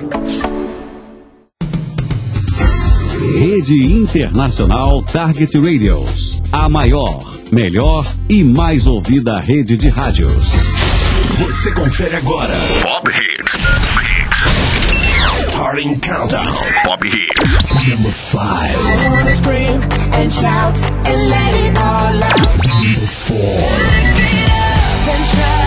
Rede Internacional Target Radios. A maior, melhor e mais ouvida rede de rádios. Você confere agora Pop Hits. Starting Countdown. Pop Hits. Number 5. I wanna scream and shout and let it all out. Number 4. Then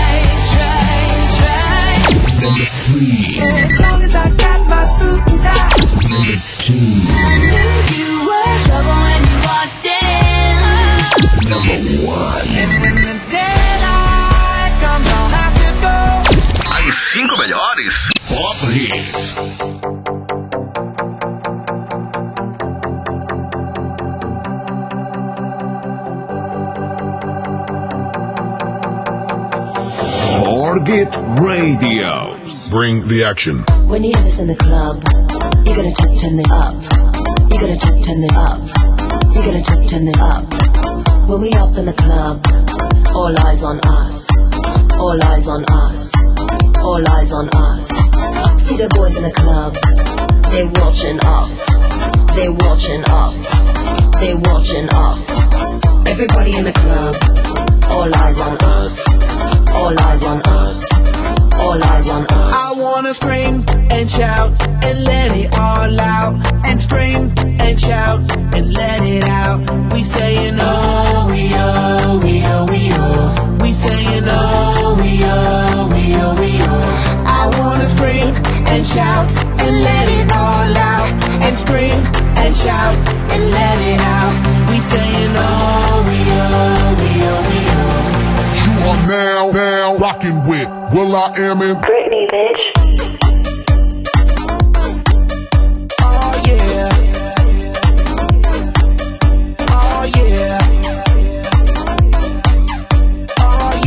try. Number 3. As long as I got my suit and tie. Number 2. I knew you were trouble when you walked in. Number 1. And when the daylight comes, I'll have to go. As 5 melhores Pop Hits. Target Radios. Bring the action. When you hear this in the club, you gotta turn it up. You gotta turn it up. You gotta turn it up. When we up in the club, all eyes on us. All eyes on us. All eyes on us. See the boys in the club, they watching us. They watching us. They watching us. Everybody in the club, all eyes on us. All eyes on us. All eyes on us. I wanna scream and shout and let it all out. And scream and shout and let it out. We saying oh, we oh, we oh, we oh. We saying oh, we oh, we oh, we oh. I wanna scream and shout and let it all out. And scream and shout and let it out. We saying oh, we oh, we oh, we oh. You are now rocking with will.i.am in Britney, bitch. Oh yeah. Oh yeah. Oh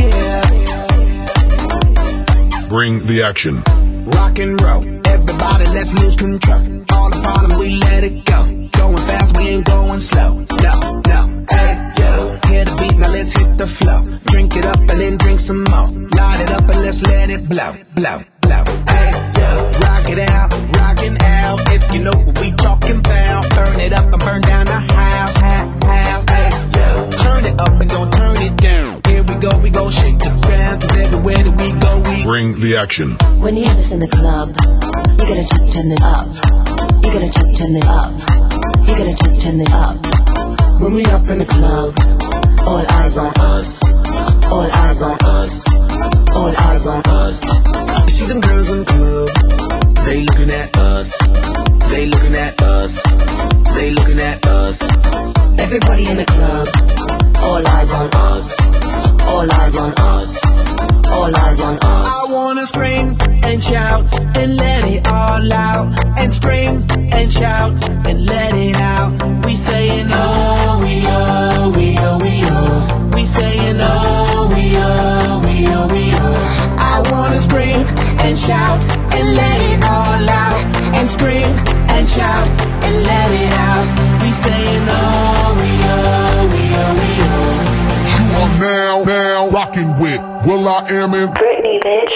yeah. Bring the action. Rock and roll, everybody let's lose control. All the bottom we let it go. Going fast, we ain't going slow. No, hey yo, hear the beat, now let's hit the flow. Drink it up and then drink some more. Light it up and let's let it blow. Hey yo, rock it out, rockin' out. If you know what we talking about, burn it up and burn down the house. Hey yo, turn it up and don't turn it down. Here we go shake the ground. 'Cause everywhere that we go, we Bring the action. When you hear this in the club, you gotta turn it up. You gotta turn it up. You gotta turn it up. When we up in the club, all eyes on us. All eyes on us. All eyes on us. You see them girls in the club, they looking at us. They looking at us. They looking at us. Everybody in the club, all eyes on us. All eyes on us. All eyes on us. I wanna scream and shout and let it all out. And scream and shout and let it out. We saying oh, we oh, we oh, we oh. We saying oh, we oh, we oh, we oh. I wanna scream and shout and let it all out. And scream and shout and let it out. We saying oh, we oh, we oh, we oh. You are now rocking with will.i.am in Britney, bitch.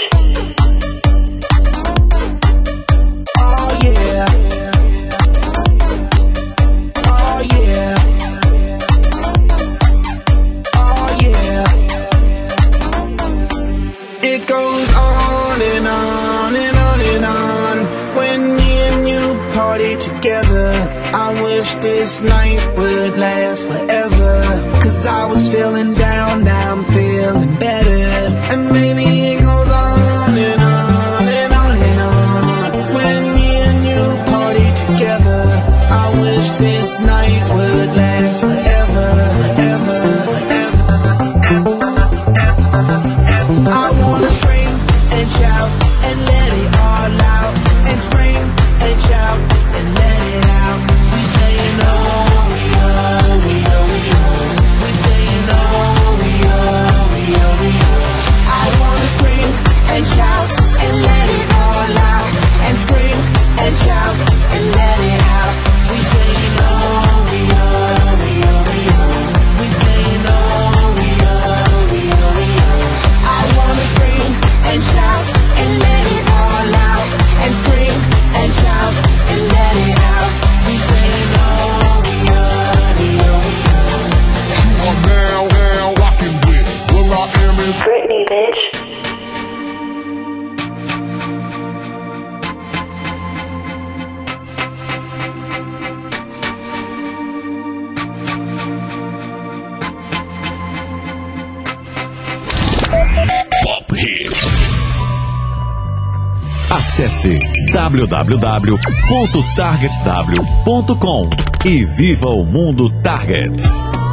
Oh yeah. Oh yeah. Oh yeah. It goes on and on and on and on. When me and you party together, I wish this night would last forever. 'Cause I was feeling down, now I'm feeling better. And maybe it goes on and on and on and on. When me and you party together, I wish this night would last forever, forever, forever, forever. I wanna scream and shout and let it all out. And scream and shout and let it out. We saying oh, we oh, we oh, we oh. We saying oh, we oh, we oh, we oh. I wanna scream and shout and let it all out. And scream and shout and let it out. We saying oh. Acesse www.targetw.com e viva o mundo Target.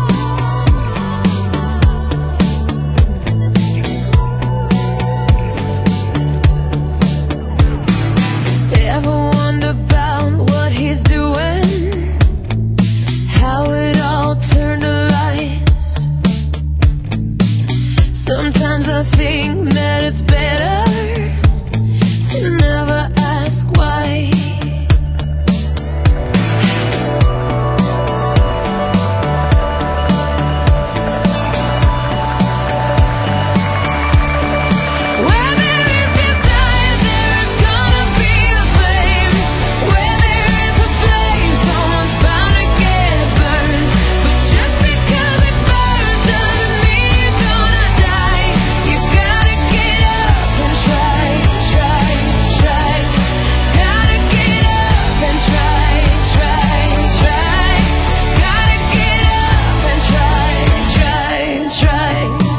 Sometimes I think that it's better to never ask why. Where there is desire, there is gonna be a flame. Where there is a flame, someone's bound to get burned. But just because it burns doesn't mean you're gonna die. You gotta get up and try, try, try. Gotta get up and try, try, try. Gotta get up and try, try, try.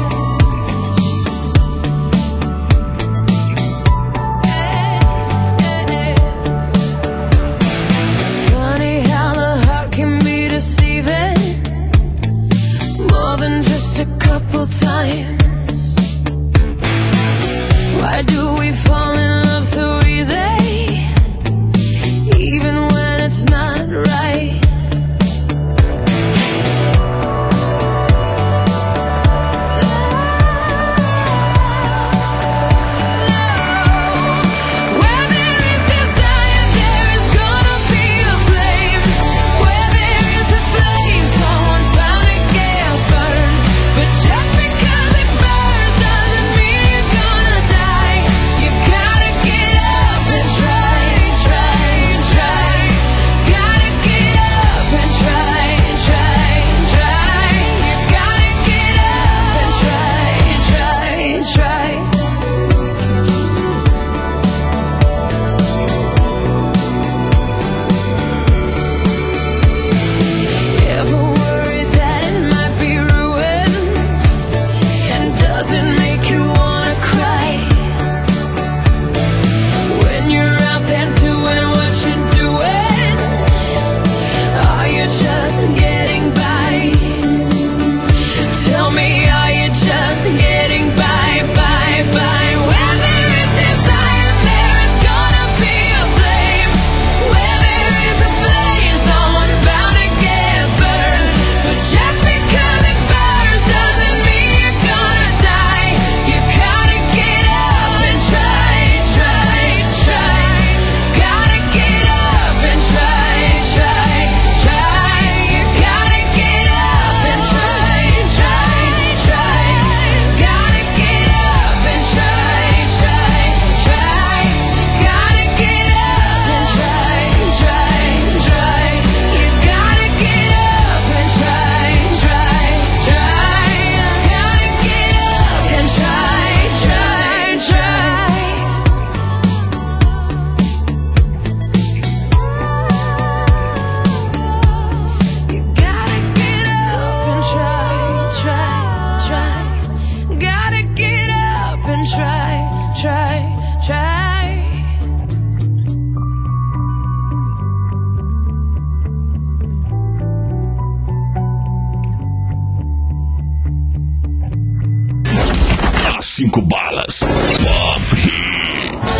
Funny how the heart can be deceiving, more than just a couple times. Why do we fall in love so easy, even when it's not right? Where there is desire, there is gonna be a flame. Where there is a flame, someone's bound to get burned. But just because it burns doesn't mean you're gonna die. You gotta get up and try, try, try. Gotta get up and try, try, try. You gotta get up and try, try, try. Ever worried that it might be ruined? And does it make you wanna cry? When you're out there doing what you're doing, are you just getting by? Tell me, are you just getting by, by, by? Where there is desire, there is gonna be a flame. Where there is a flame, someone's bound to get burned. But just because it burns doesn't mean you're gonna die. You gotta get up and try, try, try. Gotta get up and try, try, try. You gotta get up and try, try, try. Gotta get up and try, try, try. Gotta get up and try, try, try. You gotta get up and try, try, try. Gotta get up and try, try, try. You gotta get up and try, try, try. Gotta get up and try, try, try. As 5 balas. Pop Hits.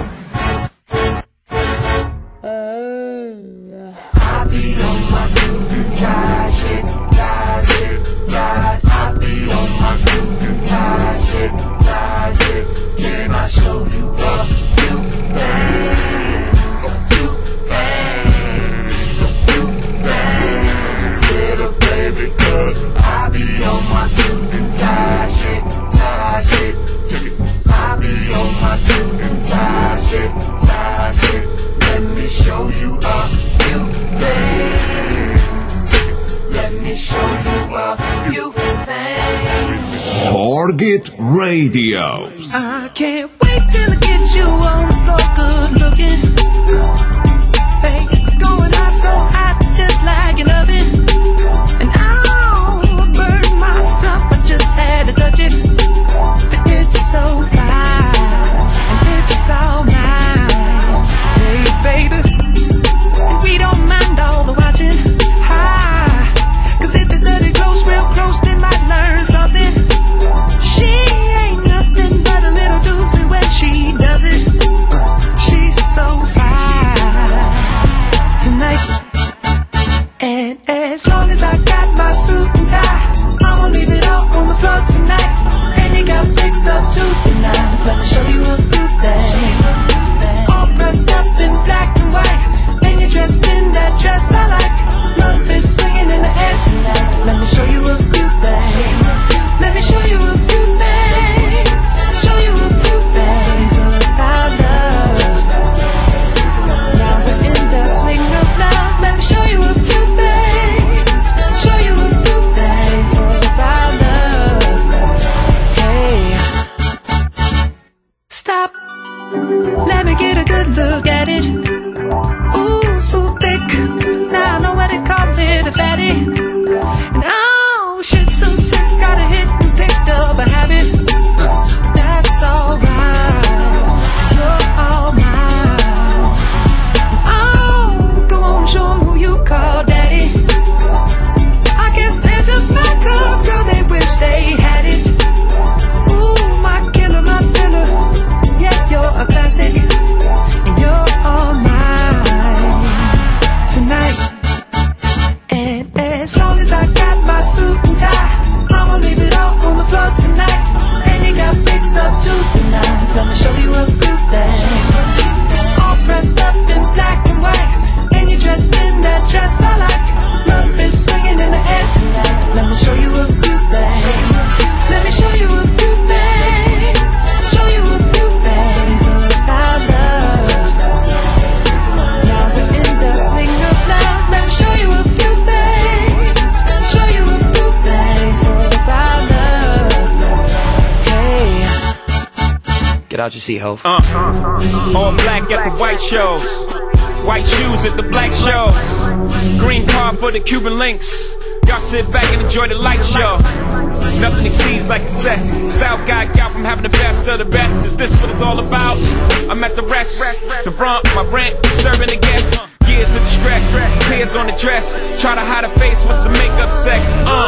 Target Radio. I can't wait till I get you on the floor, good looking. Hey, going out so hot, just like an oven. And I'll burn myself, I just had to touch it. But it's so fine, and it's all mine. Let me show you a few things. All dressed up in black and white, and you're dressed in that dress I like. Love is swinging in the air tonight. Let me show you a few things. Let me show you a few things. Show you a few things about love. Now we're in the swing of love. Let me show you a few things. Show you a few things about love. Hey, stop. Let me get a good look at it. Ooh, so thick. Now I know what they call it, a fatty. And oh, shit, so sick. Got a hit and picked up a habit. That's alright, 'cause you're all mine. Oh, go on, show 'em who you call daddy. I guess they're just mad 'cause, girl, they wish they had it. Ooh, my killer, my thriller. Yeah, you're a classic, and you're all mine tonight. And as long as I got my suit and tie, I'ma leave it all on the floor tonight. And you got fixed up to the nines. Let me show you a few things. All dressed up in black and white, and you're dressed in that dress I like. Love is swinging in the air tonight. Let me show you a few things. Let me show you a few things. Show you a few things about love. Now we're in the swing of love. Let me show you a few things. Show you a few things about love. Hey, Get out your seat, Hov. All black at the white shows, white shoes at the black shows, green car for the Cuban links. Y'all sit back and enjoy the light show. Nothing exceeds like excess. Style guy got from having the best of the best. Is this what it's all about? I'm at the rest, the brunt, my rent, disturbing the guests. Years of distress, tears on the dress. Try to hide a face with some makeup sex.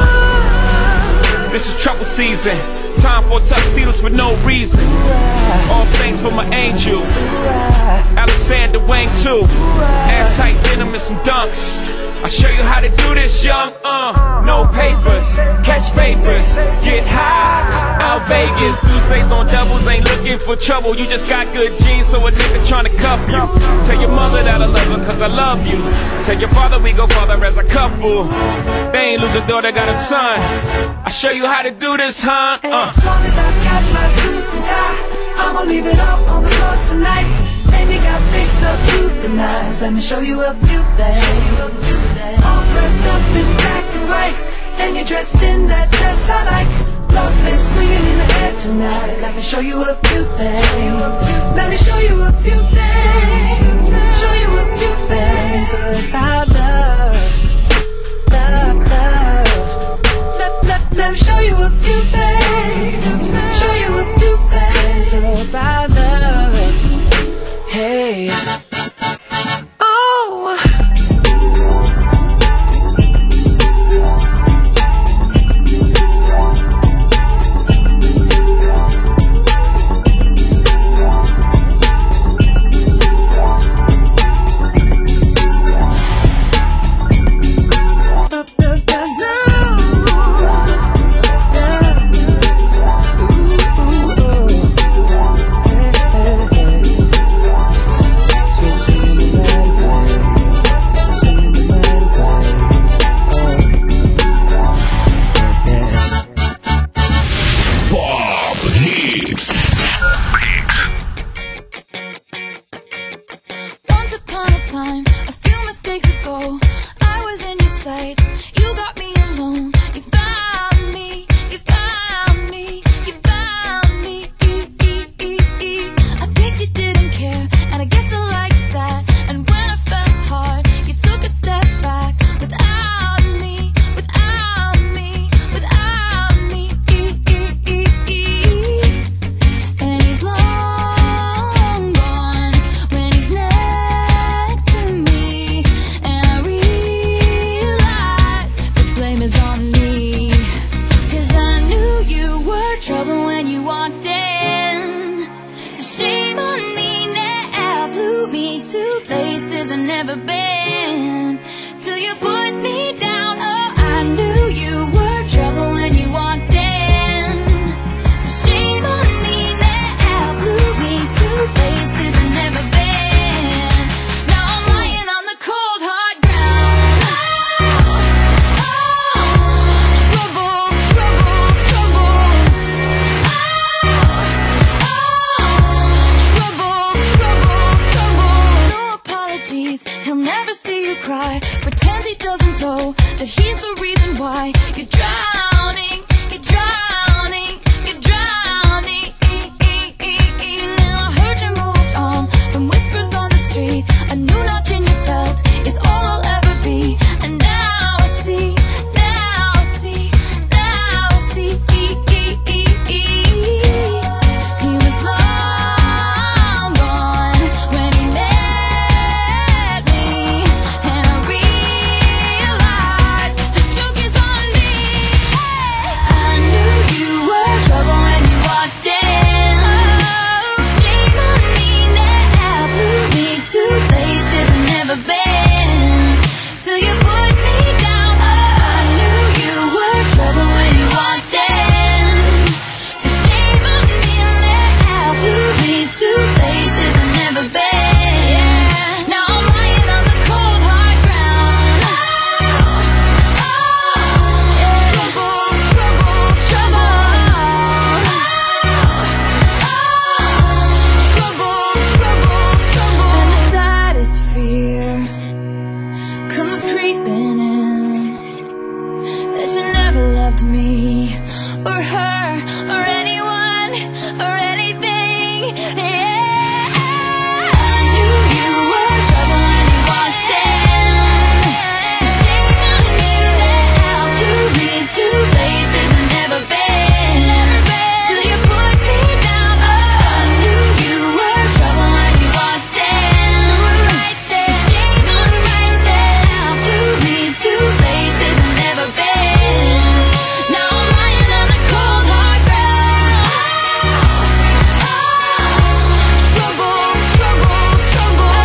This is trouble season. Time for tuxedos for no reason. All saints for my angel. Alexander Wang too. Ass tight denim and some dunks. I'll show you how to do this, young. No papers, catch papers, get high. Out Vegas, Sousa's on doubles, ain't looking for trouble. You just got good genes, so a nigga tryna cuff you. Tell your mother that I love her, 'cause I love you. Tell your father we go farther as a couple. They ain't lose a daughter, got a son. I'll show you how to do this, huh? As long as I got my suit and tie, I'ma leave it all on the floor tonight. And you got fixed up to the nines. Let me show you a few things. All dressed up in black and white, and you're dressed in that dress I like. Love is swinging in the air tonight. Let me show you a few things. Let me show you a few things. Show you a few things about love. Love, love. Let me show you a few things. Show you a few things about love. Hey. Oh. places I've never been, till you put me down. Oh, I knew you were trouble when you walked in. So shame on me now, eyes. He'll never see you cry. Pretends he doesn't know that he's the reason why you're drowning. You're drowning. You're drowning. Now I heard you moved on from whispers on the street. A new notch in your belt is all I'll ever be. And now I see. Now I see. Now I see. He was long gone when he met me, and I realized the joke is on me. I knew you were trouble when you walked in. So shame on me now. Blew me to places I've never been. Till you put me down. I knew you were trouble when you walked in. So shame on me now. Blew me to places I've never been. Now I'm lying on the cold hard ground. Trouble, trouble, trouble. Trouble, trouble, trouble. And the saddest fear comes creeping in, that you never loved me or her or anyone or anything. Yeah, I knew you were trouble when you walked in. So shame on me now. Blew me to places I've never been. Till you put me down. I knew you were trouble when you walked in. So shame on me now. Blew me to places I've never been. Now I'm lying on the cold hard ground. Trouble, trouble, trouble.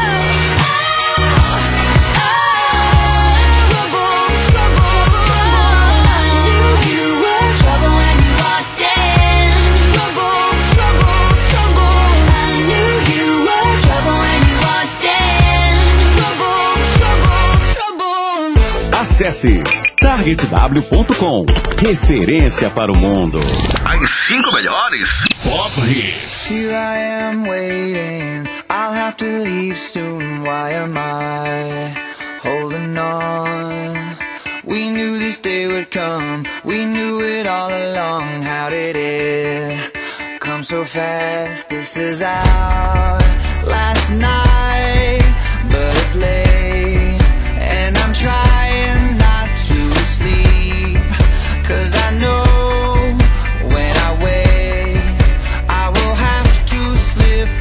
Trouble, trouble, trouble. I knew you were trouble when you walked in. Trouble, trouble, trouble. I knew you were trouble when you walked in. Trouble, trouble, trouble. Acesse targetw.com. Referência para o mundo. As 5 melhores Pop Hits. Here I am waiting, I'll have to leave soon. Why am I holding on? We knew this day would come, we knew it all along. How did it come so fast? This is our last night, but it's late, and I'm trying not to sleep, 'cause I know when I wake I will have to slip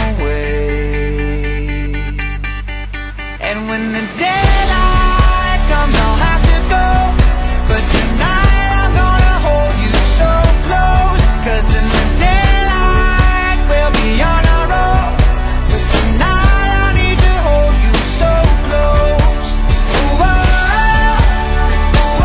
away. And when the daylight comes I'll have to go, but tonight I'm gonna hold you so close, 'cause in the daylight we'll be on our own, but tonight I need to hold you so close. Ooh, oh, oh, oh,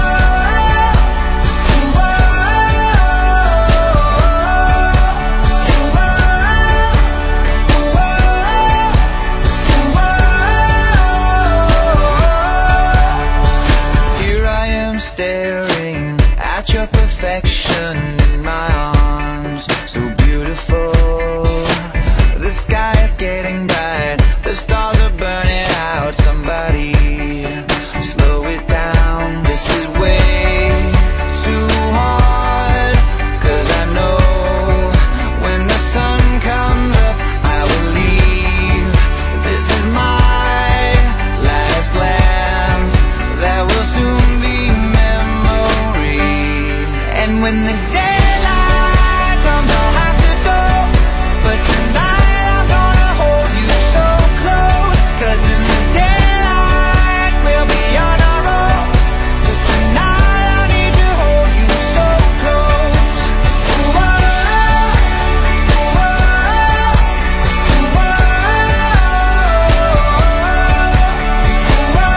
here I am staring at your perfection in my arms, so beautiful. The sky is getting bright, the stars are burning out. Somebody slow it down, this is way too hard. 'Cause I know when the sun comes up I will leave. This is my last glance, that will soon be memory. And when the daylight comes I'll have to go, but tonight I'm gonna hold you so close, 'cause in the daylight we'll be on our own, but tonight I need to hold you so close. Ooh, oh, oh, oh,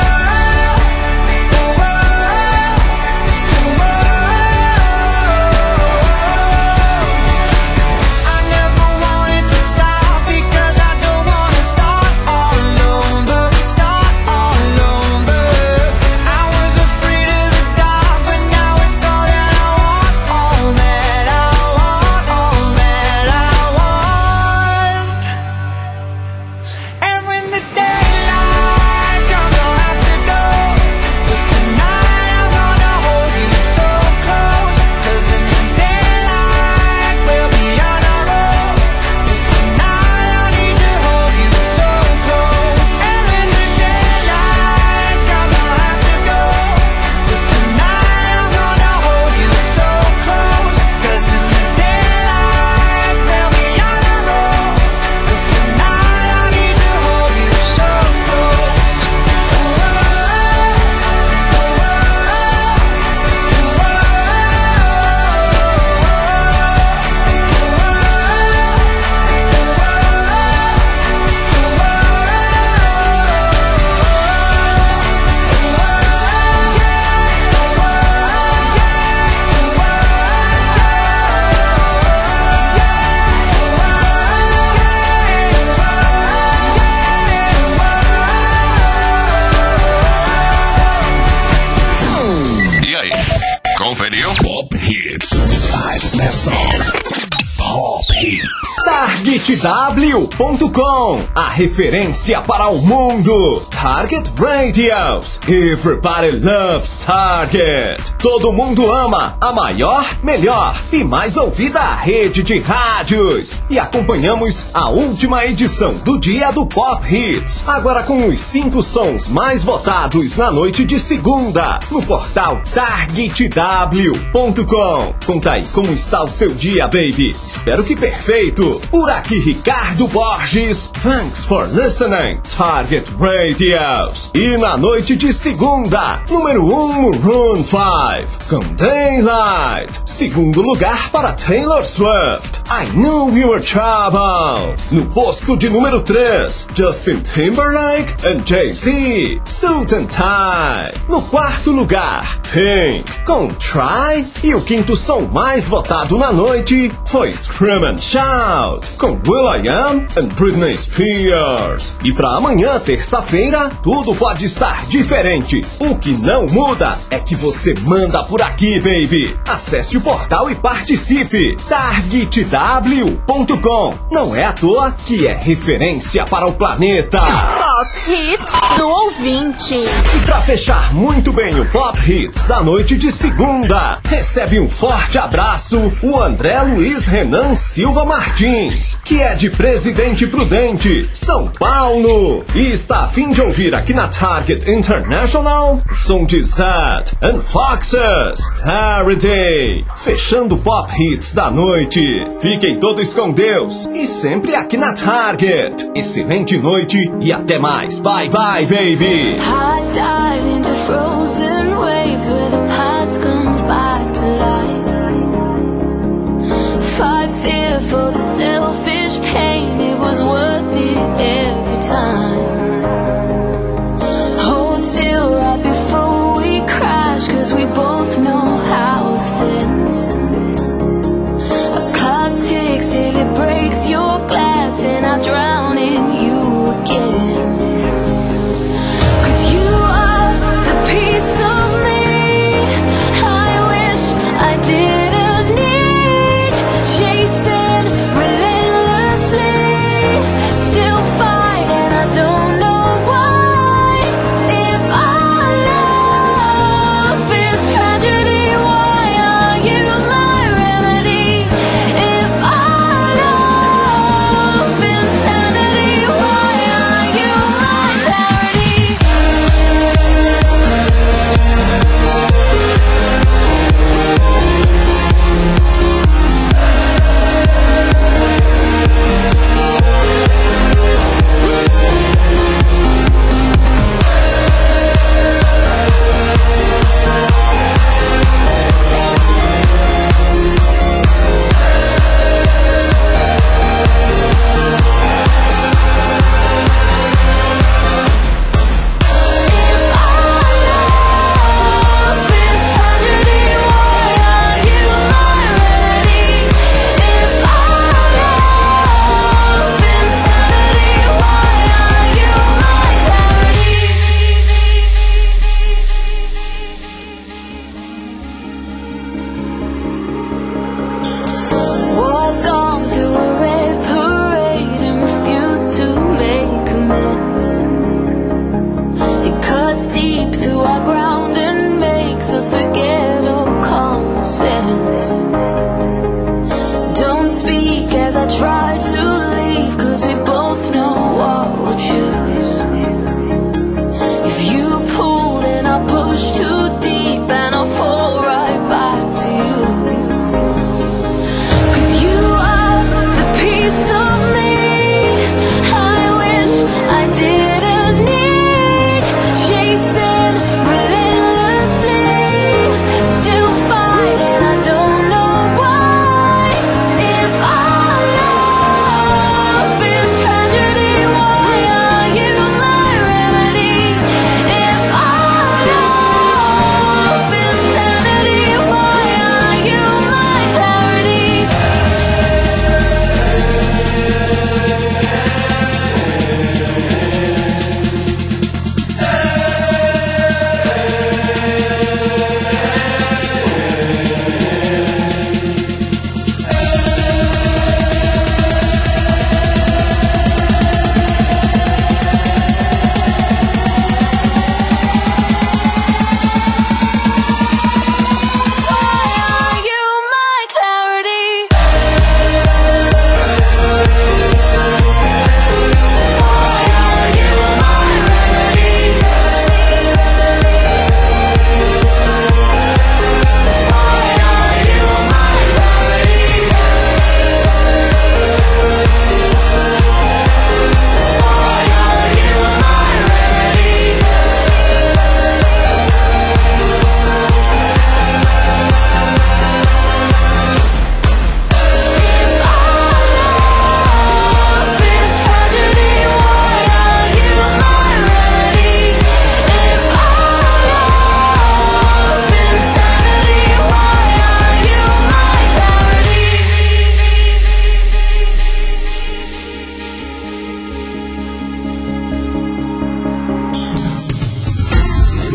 oh, oh, oh, oh, oh. TargetW.com, a referência para o mundo. Target Radios. Everybody loves Target. Todo mundo ama a maior, melhor e mais ouvida rede de rádios. E acompanhamos a última edição do Dia do Pop Hits, agora com os 5 sons mais votados na noite de segunda, no portal TargetW.com. Conta aí como está o seu dia, baby. Espero que perfeito. Por aqui, Ricardo Borges. Thanks for listening, Target Radios. E na noite de segunda, número 1, Maroon 5, com Daylight. Segundo lugar para Taylor Swift, I Knew You Were Trouble. No posto de número 3, Justin Timberlake and Jay-Z, Suit and Tie. No quarto lugar, Pink, com Try. E o quinto som mais votado na noite foi Scream and Shout, com will.i.am and Britney Spears. E pra amanhã, terça-feira, tudo pode estar diferente. O que não muda é que você manda por aqui, baby. Acesse o portal e participe. TargetW.com. Não é à toa que é referência para o planeta. Pop Hits do ouvinte. E pra fechar muito bem o Pop Hits da noite de segunda, recebe um forte abraço o André Luiz Renan Silva Martins, que é de Presidente Prudente, São Paulo, e está a fim de ouvir aqui na Target International o som de Zed and Foxes, Holiday. Fechando o Pop Hits da noite. Fiquem todos com Deus e sempre aqui na Target. Excelente noite e até mais. Bye bye, baby. I dive into frozen waves where the past comes back to life. Fight fear for the selfish pain, it was worth it every time. Hold still right before we crash, cause we both know how this ends. A clock ticks till it breaks your glass and I drown in you again. Piece of me I wish I didn't need, chasing relentlessly, still fight and I don't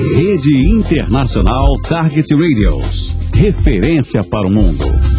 Rede Internacional Target Radios. Referência para o mundo.